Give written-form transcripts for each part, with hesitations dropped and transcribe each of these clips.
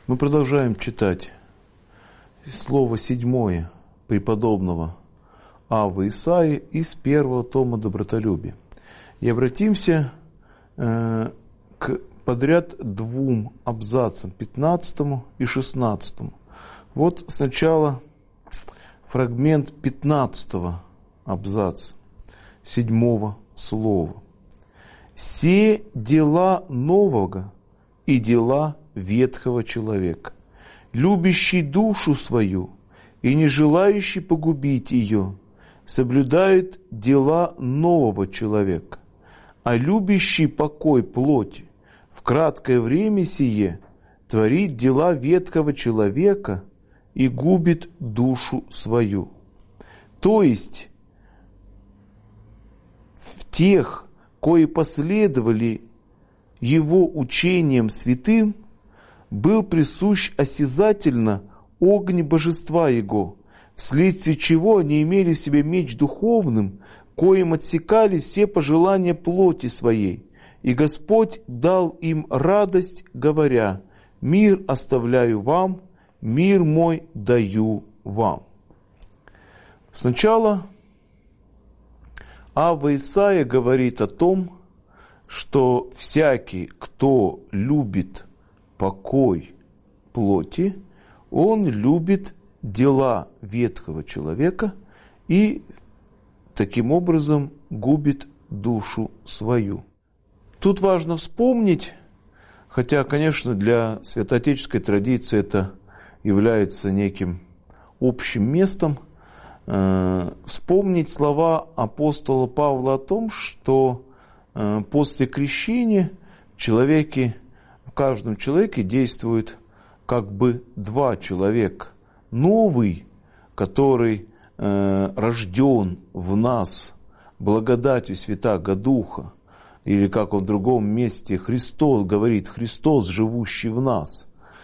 Мы продолжаем читать слово 7 преподобного Аввы Исаии из 1 тома «Добротолюбие». И обратимся к подряд 2 абзацам, 15 и 16. Вот сначала фрагмент 15 абзаца, 7 слова. «Се дела нового и дела ветхого человека, любящий душу свою и не желающий погубить ее, соблюдает дела нового человека, а любящий покой плоти в краткое время сие творит дела ветхого человека и губит душу свою». То есть в тех, кои последовали его учениям святым, был присущ осязательно огонь божества его, вследствие чего они имели в себе меч духовным, коим отсекали все пожелания плоти своей. И Господь дал им радость, говоря: «Мир оставляю вам, мир мой даю вам». Сначала Авва Исаия говорит о том, что всякий, кто любит покой плоти, он любит дела ветхого человека и таким образом губит душу свою. Тут важно вспомнить, хотя, конечно, для святоотеческой традиции это является неким общим местом, вспомнить слова апостола Павла о том, что после крещения в каждом человеке действует как бы 2 человека. Новый, который рожден в нас благодатью Святаго Духа, или как он в другом месте Христос говорит, Христос, живущий в нас,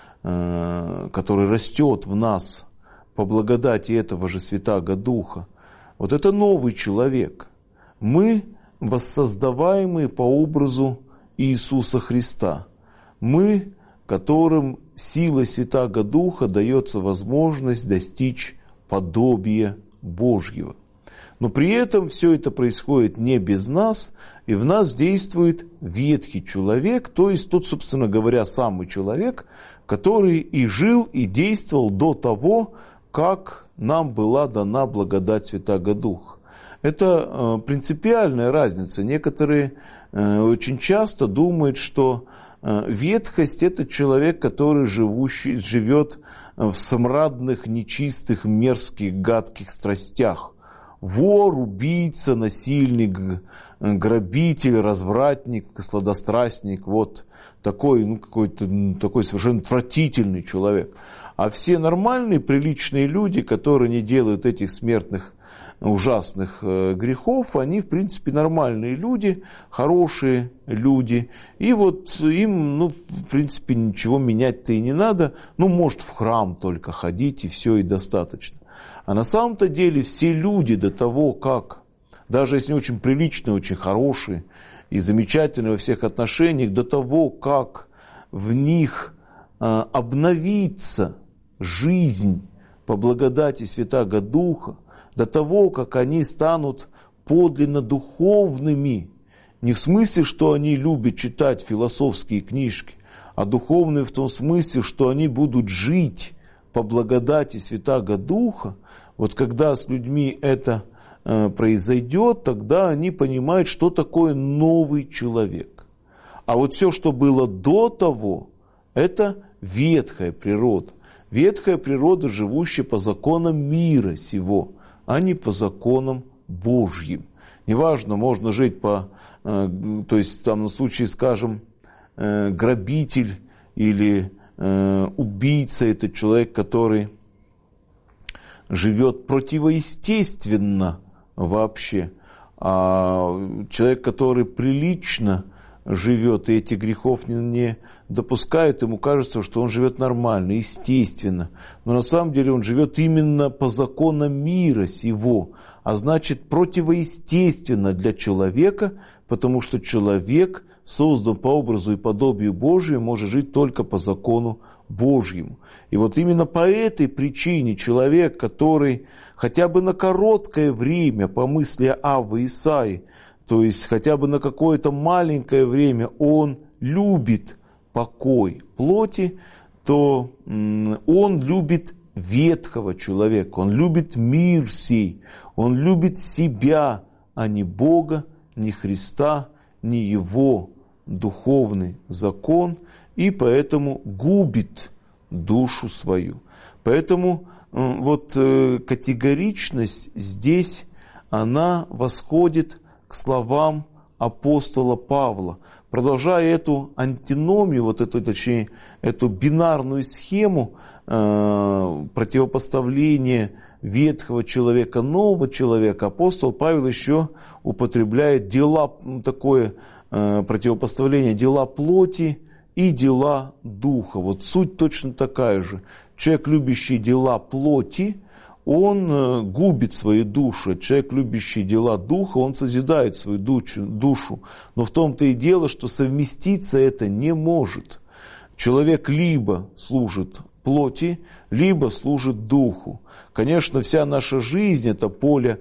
который растет в нас по благодати этого же Святаго Духа. Вот это новый человек. Мы воссоздаваемые по образу Иисуса Христа. Мы, которым силой Святаго Духа дается возможность достичь подобия Божьего. Но при этом все это происходит не без нас, и в нас действует ветхий человек, то есть тот, собственно говоря, самый человек, который и жил, и действовал до того, как нам была дана благодать Святаго Духа. Это принципиальная разница. Некоторые очень часто думают, что ветхость – это человек, который живет в смрадных, нечистых, мерзких, гадких страстях. Вор, убийца, насильник, грабитель, развратник, сладострастник. Вот такой, какой-то такой совершенно отвратительный человек. А все нормальные, приличные люди, которые не делают этих смертных, ужасных грехов, они, в принципе, нормальные люди, хорошие люди. И вот им, в принципе, ничего менять-то и не надо. Может, в храм только ходить, и все, и достаточно. А на самом-то деле все люди до того, как, даже если очень приличные, очень хорошие и замечательные во всех отношениях, до того, как в них обновится жизнь по благодати Святаго Духа, до того, как они станут подлинно духовными, не в смысле, что они любят читать философские книжки, а духовные в том смысле, что они будут жить по благодати Святаго Духа. Вот когда с людьми это произойдет, тогда они понимают, что такое новый человек. А вот все, что было до того, это ветхая природа. Ветхая природа, живущая по законам мира сего, а не по законам Божьим. Неважно, можно жить то есть там на случай, скажем, грабитель или убийца, это человек, который живет противоестественно вообще, а человек, который прилично живет и этих грехов не допускает, ему кажется, что он живет нормально, естественно. Но на самом деле он живет именно по законам мира сего, а значит противоестественно для человека, потому что человек создан по образу и подобию Божию, может жить только по закону Божьему. И вот именно по этой причине человек, который хотя бы на короткое время, по мысли Аввы Исаии, то есть хотя бы на какое-то маленькое время, он любит покой плоти, то он любит ветхого человека, он любит мир сей, он любит себя, а не Бога, ни Христа, ни Его духовный закон, и поэтому губит душу свою. Поэтому вот категоричность здесь, она восходит к словам апостола Павла. Продолжая эту антиномию, вот эту, точнее, эту бинарную схему противопоставления ветхого человека, нового человека, апостол Павел еще употребляет такое противопоставление дела плоти и дела духа. Вот суть точно такая же. Человек, любящий дела плоти, он губит свою душу. Человек, любящий дела духа, он созидает свою душу. Но в том-то и дело, что совместиться это не может. Человек либо служит плоти, либо служит духу. Конечно, вся наша жизнь – это поле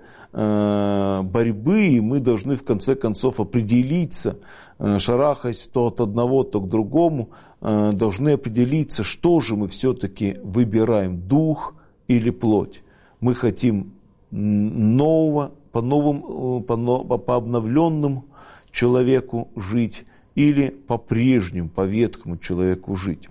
борьбы, и мы должны в конце концов определиться, шарахаясь то от одного, то к другому, должны определиться, что же мы все-таки выбираем, дух или плоть. Мы хотим нового, по обновленному человеку жить или по-прежнему, по ветхому человеку жить.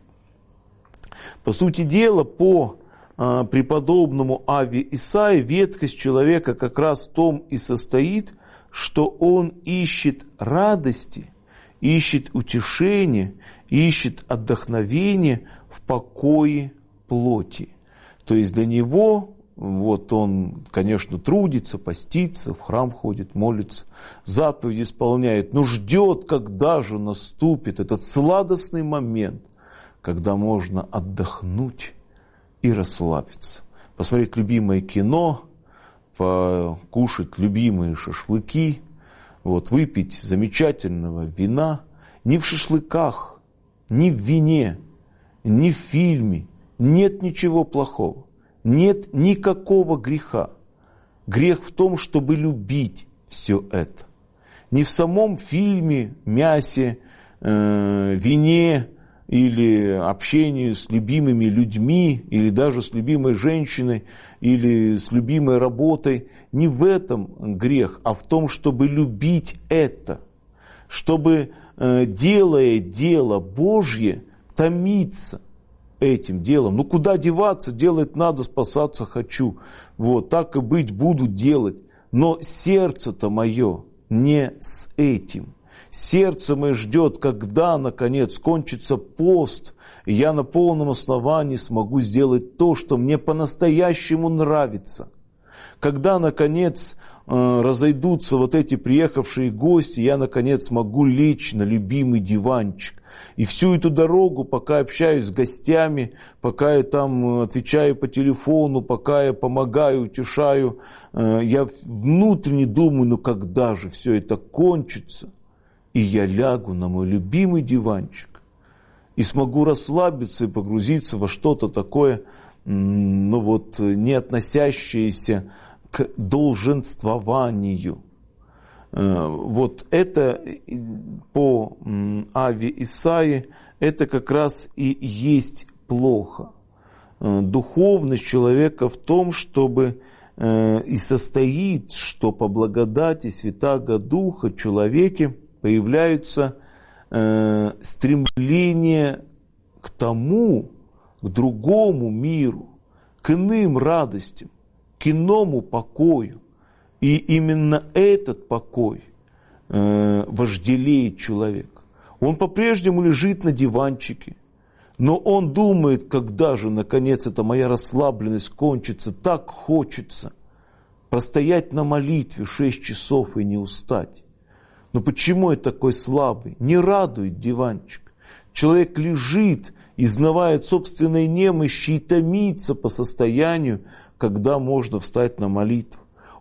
По сути дела, по преподобному Авве Исаии, ветхость человека как раз в том и состоит, что он ищет радости, ищет утешения, ищет отдохновения в покое плоти. То есть для него, вот он, конечно, трудится, постится, в храм ходит, молится, заповеди исполняет, но ждет, когда же наступит этот сладостный момент, когда можно отдохнуть и расслабиться, посмотреть любимое кино, покушать любимые шашлыки, вот, выпить замечательного вина. Ни в шашлыках, ни в вине, ни в фильме нет ничего плохого, нет никакого греха. Грех в том, чтобы любить все это. Не в самом фильме, мясе, вине, или общению с любимыми людьми, или даже с любимой женщиной, или с любимой работой. Не в этом грех, а в том, чтобы любить это. Чтобы, делая дело Божье, томиться этим делом. Ну куда деваться, делать надо, спасаться хочу. Вот, так и быть, буду делать. Но сердце-то мое не с этим. Сердце мое ждет, когда, наконец, кончится пост, и я на полном основании смогу сделать то, что мне по-настоящему нравится. Когда, наконец, разойдутся вот эти приехавшие гости, я, наконец, могу лечь на любимый диванчик. И всю эту дорогу, пока общаюсь с гостями, пока я там отвечаю по телефону, пока я помогаю, утешаю, я внутренне думаю, ну когда же все это кончится? И я лягу на мой любимый диванчик и смогу расслабиться и погрузиться во что-то такое, ну вот, не относящееся к долженствованию. Вот это по Авве Исаии, это как раз и есть плохо. Духовность человека в том, чтобы и состоит, что по благодати Святаго Духа в человеке появляются стремления к тому, к другому миру, к иным радостям, к иному покою. И именно этот покой вожделеет человек. Он по-прежнему лежит на диванчике, но он думает, когда же, наконец, эта моя расслабленность кончится. Так хочется простоять на молитве 6 часов и не устать. Но почему я такой слабый? Не радует диванчик. Человек лежит, изнывает собственной немощи и томится по состоянию, когда можно встать на молитву.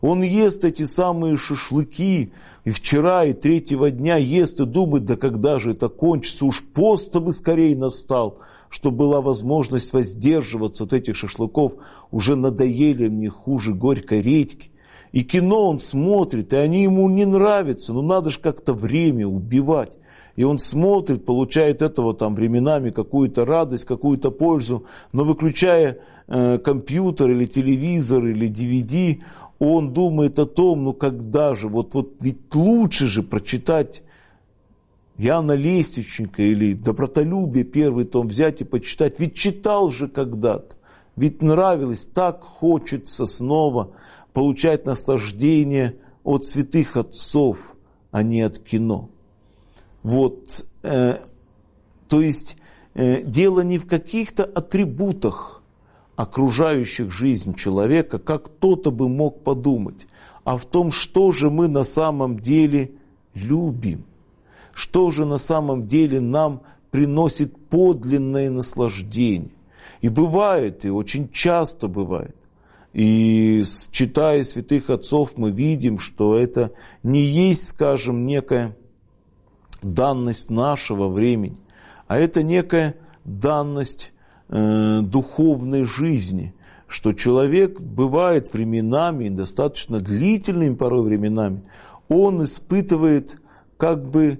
Он ест эти самые шашлыки, и вчера, и третьего дня ест, и думает, да когда же это кончится, уж пост бы скорее настал, чтобы была возможность воздерживаться от этих шашлыков, уже надоели мне хуже горькой редьки. И кино он смотрит, и они ему не нравятся, но надо же как-то время убивать. И он смотрит, получает этого там временами какую-то радость, какую-то пользу, но выключая компьютер или телевизор или DVD, он думает о том, ну когда же, вот ведь лучше же прочитать Иоанна Лестничника или Добротолюбие, первый том взять и почитать, ведь читал же когда-то, ведь нравилось, так хочется снова получать наслаждение от святых отцов, а не от кино. Вот, то есть дело не в каких-то атрибутах окружающих жизнь человека, как кто-то бы мог подумать, а в том, что же мы на самом деле любим, что же на самом деле нам приносит подлинное наслаждение. И бывает, и очень часто бывает, и читая святых отцов, мы видим, что это не есть, скажем, некая данность нашего времени, а это некая данность духовной жизни, что человек бывает временами, достаточно длительными порой временами, он испытывает как бы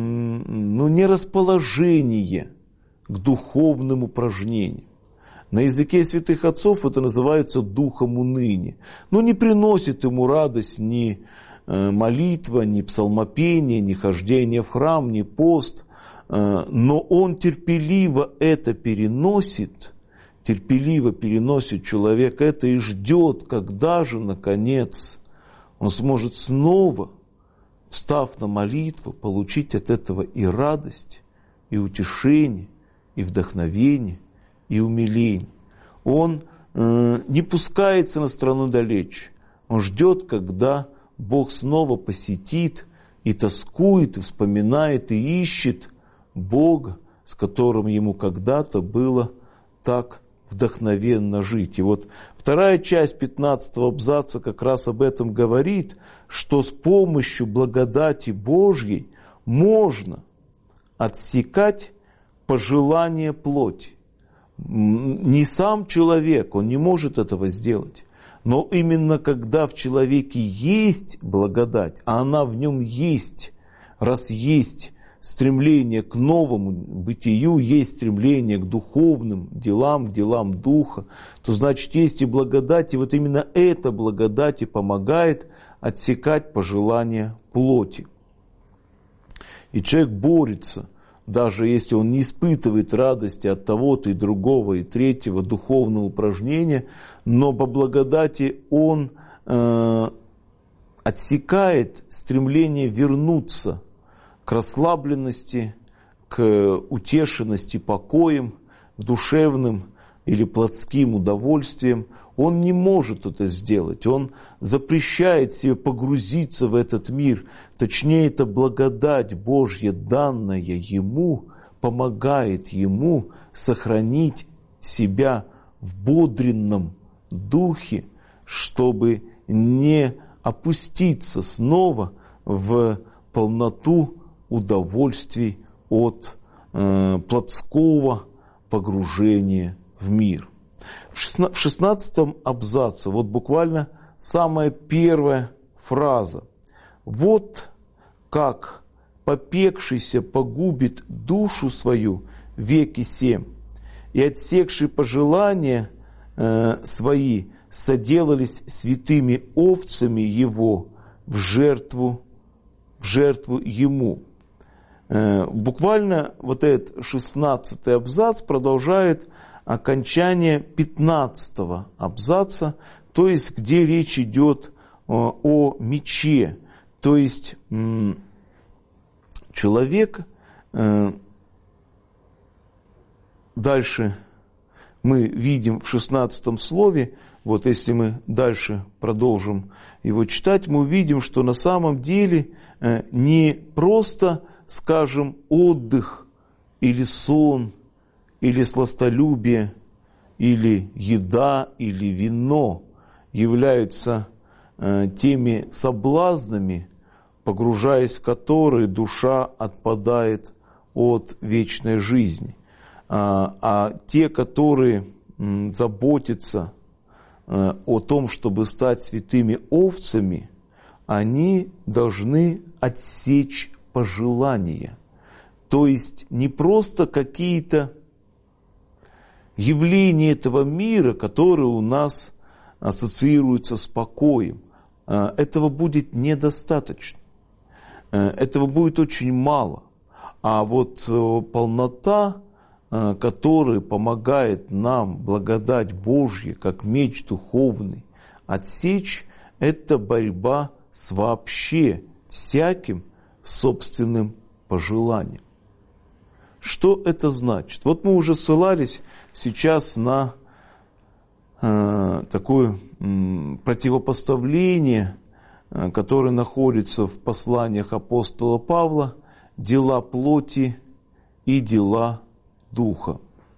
нерасположение к духовным упражнениям. На языке святых отцов это называется духом уныния. Но не приносит ему радость ни молитва, ни псалмопение, ни хождение в храм, ни пост. Но он терпеливо это переносит, человек это и ждет, когда же, наконец, он сможет снова, встав на молитву, получить от этого и радость, и утешение, и вдохновение, и умиление. Он не пускается на страну далече, он ждет, когда Бог снова посетит, и тоскует, и вспоминает, и ищет Бога, с которым ему когда-то было так вдохновенно жить. И вот вторая часть 15-го абзаца как раз об этом говорит, что с помощью благодати Божьей можно отсекать пожелания плоти. Не сам человек, он не может этого сделать, но именно когда в человеке есть благодать, а она в нем есть, раз есть стремление к новому бытию, есть стремление к духовным делам, к делам духа, то значит есть и благодать, и вот именно эта благодать и помогает отсекать пожелания плоти. И человек борется, даже если он не испытывает радости от того-то и другого, и третьего духовного упражнения, но по благодати он отсекает стремление вернуться к расслабленности, к утешенности покоем, к душевным или плотским удовольствиям. Он не может это сделать, он запрещает себе погрузиться в этот мир. Точнее, это благодать Божья, данная ему, помогает ему сохранить себя в бодренном духе, чтобы не опуститься снова в полноту удовольствий от плотского погружения в мир. В 16-м абзаце, вот буквально самая первая фраза. «Вот как попекшийся погубит душу свою веки семь, и отсекшие пожелания свои соделались святыми овцами его в жертву ему». Буквально вот этот 16-й абзац продолжает окончание 15-го абзаца, то есть где речь идет о мече. То есть человек, дальше мы видим в 16-м слове, вот если мы дальше продолжим его читать, мы увидим, что на самом деле не просто, скажем, отдых или сон, или сластолюбие, или еда, или вино являются теми соблазнами, погружаясь в которые душа отпадает от вечной жизни. А те, которые заботятся о том, чтобы стать святыми овцами, они должны отсечь пожелания. То есть не просто какие-то явления этого мира, которые у нас ассоциируются с покоем. Этого будет недостаточно. Этого будет очень мало. А вот полнота, которая помогает нам благодать Божья, как меч духовный, отсечь, это борьба с вообще всяким собственным пожеланием. Что это значит? Вот мы уже ссылались сейчас на такое противопоставление, которое находится в посланиях апостола Павла, дела плоти и дела духа.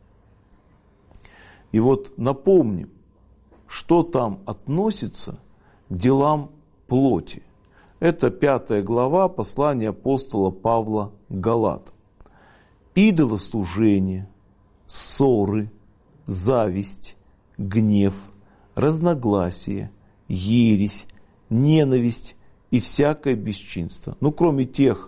И вот напомним, что там относится к делам плоти. Это 5 глава послания апостола Павла к Галатам. Идолослужение, ссоры, зависть, гнев, разногласие, ересь, ненависть и всякое бесчинство. Ну, кроме тех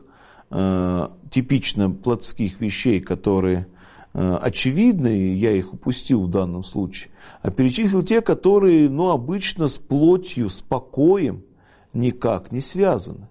типично плотских вещей, которые очевидны, я их упустил в данном случае, а перечислил те, которые, обычно с плотью, с покоем никак не связаны.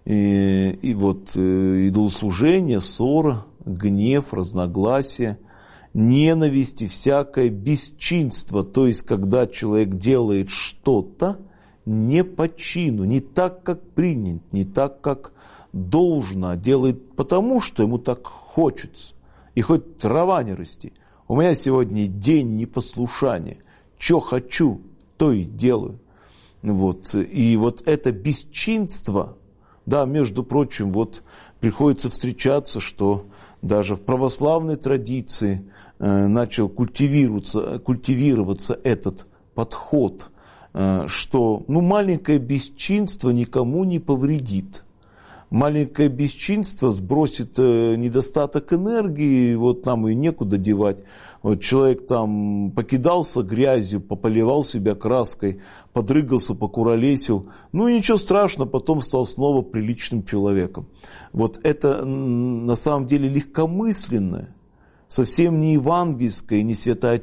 И вот идолослужение, ссора, гнев, разногласие, ненависть и всякое бесчинство, то есть когда человек делает что-то не по чину, не так, как принято, не так, как должно, а делает потому, что ему так хочется. И хоть трава не расти. У меня сегодня день непослушания. Что хочу, то и делаю. Вот. И вот это бесчинство, да, между прочим, вот приходится встречаться, что даже в православной традиции начал культивироваться этот подход, что маленькое бесчинство никому не повредит. Маленькое бесчинство сбросит недостаток энергии, вот нам и некуда девать. Вот человек там покидался грязью, пополивал себя краской, подрыгался, покуролесил. Ничего страшного, потом стал снова приличным человеком. Вот это на самом деле легкомысленное, совсем не евангельское, не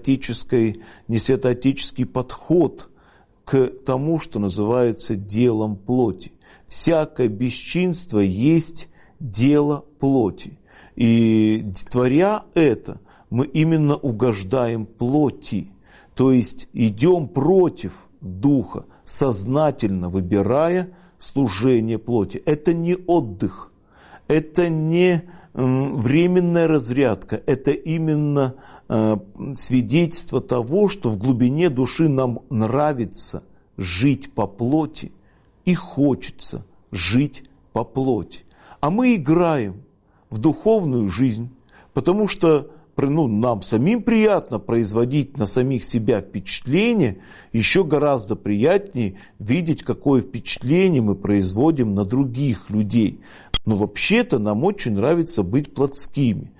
святоотеческий подход к тому, что называется делом плоти. Всякое бесчинство есть дело плоти. И творя это, мы именно угождаем плоти. То есть идем против духа, сознательно выбирая служение плоти. Это не отдых, это не временная разрядка, это именно свидетельство того, что в глубине души нам нравится жить по плоти, и хочется жить по плоти. А мы играем в духовную жизнь, потому что нам самим приятно производить на самих себя впечатление, еще гораздо приятнее видеть, какое впечатление мы производим на других людей. Но вообще-то нам очень нравится быть плотскими.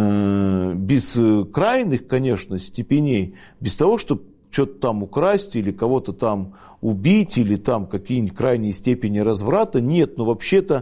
Без крайних, конечно, степеней, без того, чтобы что-то там украсть или кого-то там убить, или там какие-нибудь крайние степени разврата. Нет, но вообще-то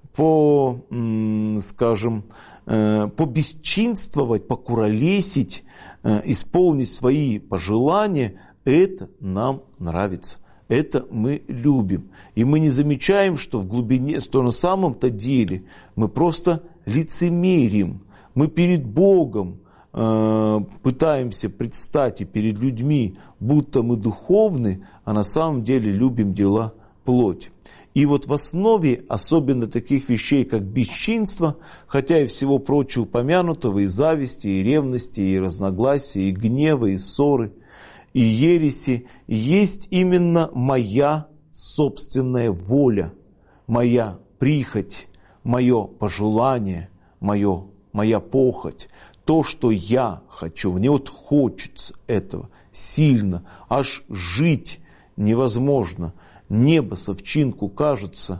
побесчинствовать, покуролесить, исполнить свои пожелания, это нам нравится. Это мы любим. И мы не замечаем, что в глубине, что на самом-то деле мы просто лицемерим. Мы перед Богом пытаемся предстать и перед людьми, будто мы духовны, а на самом деле любим дела плоти. И вот в основе особенно таких вещей, как бесчинство, хотя и всего прочего упомянутого, и зависти, и ревности, и разногласия, и гнева, и ссоры, и ереси, есть именно моя собственная воля, моя прихоть, мое пожелание, моя похоть. То, что я хочу, мне вот хочется этого сильно, аж жить невозможно. небо совчинку кажется,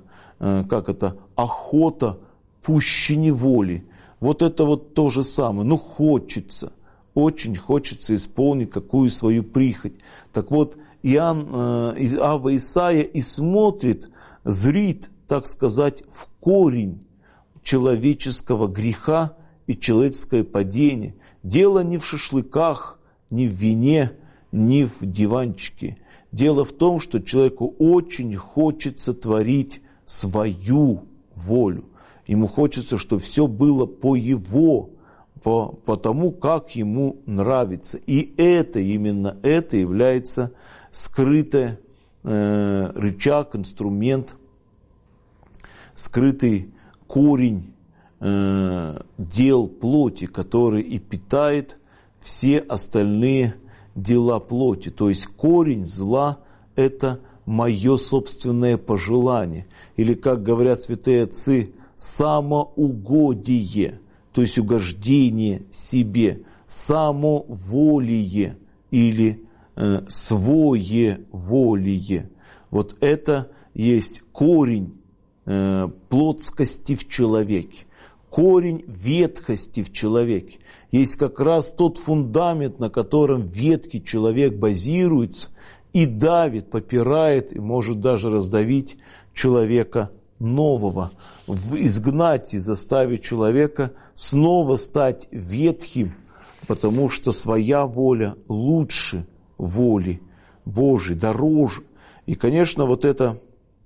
охота пуще неволи. Вот это вот то же самое. Хочется, очень хочется исполнить какую свою прихоть. Так вот, Ава Исаия и смотрит, зрит, так сказать, в корень человеческого греха и человеческое падение. Дело не в шашлыках, не в вине, не в диванчике. Дело в том, что человеку очень хочется творить свою волю. Ему хочется, чтобы все было по его, по тому, как ему нравится. И именно это является скрытый рычаг, инструмент, скрытый корень дел плоти, который и питает все остальные дела плоти. То есть корень зла – это мое собственное пожелание. Или, как говорят святые отцы, самоугодие, то есть угождение себе, самоволие или своеволие. Вот это есть корень плотскости в человеке, корень ветхости в человеке. Есть как раз тот фундамент, на котором ветхий человек базируется и давит, попирает и может даже раздавить человека нового, изгнать и заставить человека снова стать ветхим, потому что своя воля лучше воли Божьей, дороже. И, конечно, вот это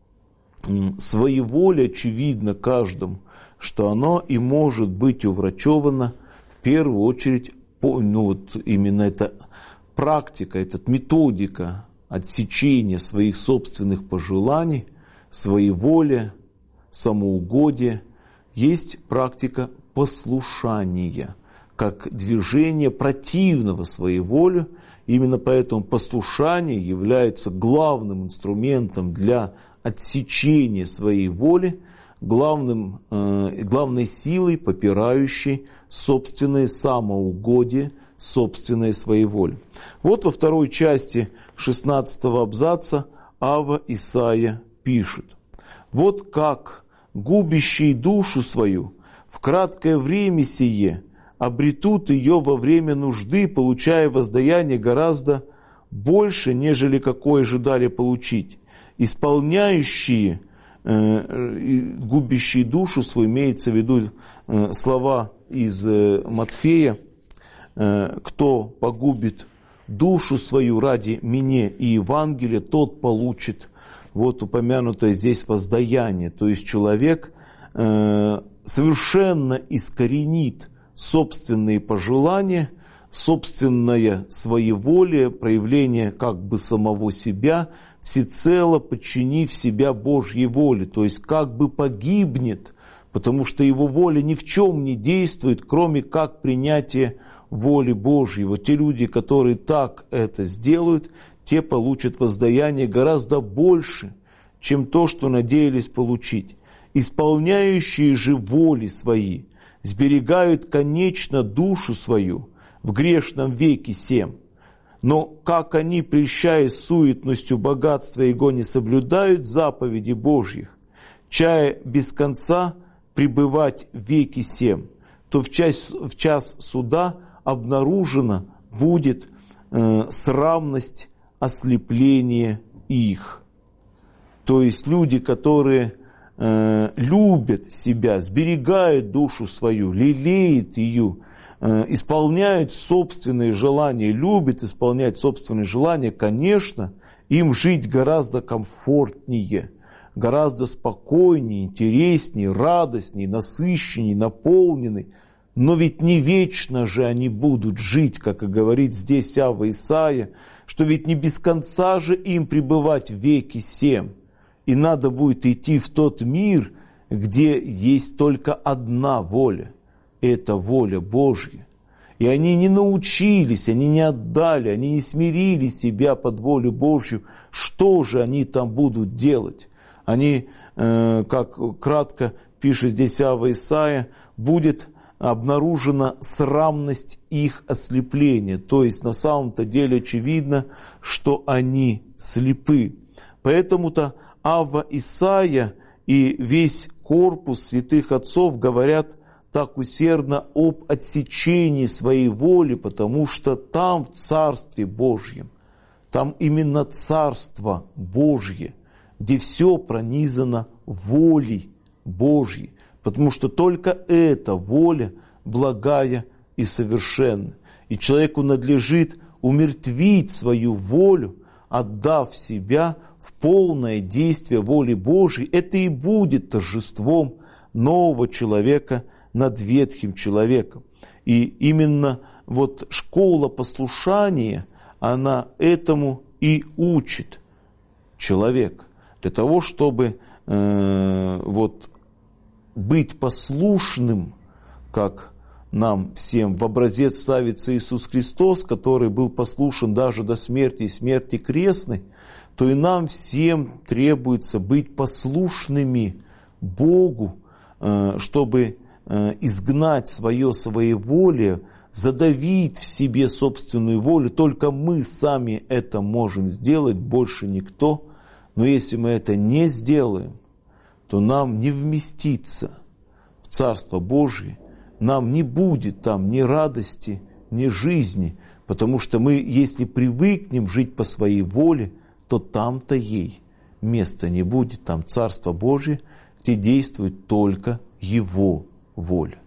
своеволие очевидно каждому, что оно и может быть уврачевано в первую очередь, именно эта практика, эта методика отсечения своих собственных пожеланий, своеволия, самоугодия, есть практика послушания, как движение противного своеволию. Именно поэтому послушание является главным инструментом для отсечения своей воли, главной силой, попирающей собственное самоугодие, собственное своеволие. Вот во второй части 16 абзаца Ава Исаия пишет: «Вот как губящий душу свою в краткое время сие обретут ее во время нужды, получая воздаяние гораздо больше, нежели какое ожидали получить. Исполняющие, губящие душу свою», имеется в виду слова из Матфея: «Кто погубит душу свою ради меня и Евангелия, тот получит». Вот упомянутое здесь воздаяние. То есть человек совершенно искоренит собственные пожелания, собственное своеволие, проявление как бы самого себя, всецело подчинив себя Божьей воле. То есть как бы погибнет, потому что его воля ни в чем не действует, кроме как принятия воли Божьей. Вот те люди, которые так это сделают, те получат воздаяние гораздо больше, чем то, что надеялись получить. Исполняющие же воли свои сберегают конечно душу свою в грешном веке сем. Но как они, прельщаясь суетностью богатства его, не соблюдают заповеди Божьих, чая без конца пребывать в веке сем, то в час суда обнаружена будет срамность ослепления их. То есть люди, которые любят себя, сберегают душу свою, лелеют ее, исполняют собственные желания, любят исполнять собственные желания, конечно, им жить гораздо комфортнее, гораздо спокойнее, интереснее, радостнее, насыщеннее, наполненнее. Но ведь не вечно же они будут жить, как и говорит здесь Ава Исаия, что ведь не без конца же им пребывать в веке сем. И надо будет идти в тот мир, где есть только одна воля. Это воля Божья. И они не научились, они не отдали, они не смирили себя под волю Божью. Что же они там будут делать? Они, как кратко пишет здесь Ава Исаия, будет обнаружена срамность их ослепления. То есть на самом-то деле очевидно, что они слепы. Поэтому-то Авва Исаия и весь корпус святых отцов говорят так усердно об отсечении своей воли, потому что там, в Царстве Божьем, там именно Царство Божье, где все пронизано волей Божьей, потому что только эта воля благая и совершенна. И человеку надлежит умертвить свою волю, отдав себя в полное действие воли Божьей. Это и будет торжеством нового человека над ветхим человеком. И именно вот школа послушания, она этому и учит человека. Для того, чтобы быть послушным, как нам всем в образец ставится Иисус Христос, который был послушен даже до смерти и смерти крестной, то и нам всем требуется быть послушными Богу, чтобы изгнать свое своеволие, задавить в себе собственную волю. Только мы сами это можем сделать, больше никто. Но если мы это не сделаем, то нам не вместиться в Царство Божие, нам не будет там ни радости, ни жизни, потому что мы, если привыкнем жить по своей воле, то там-то ей места не будет, там Царство Божие, где действует только Его воля.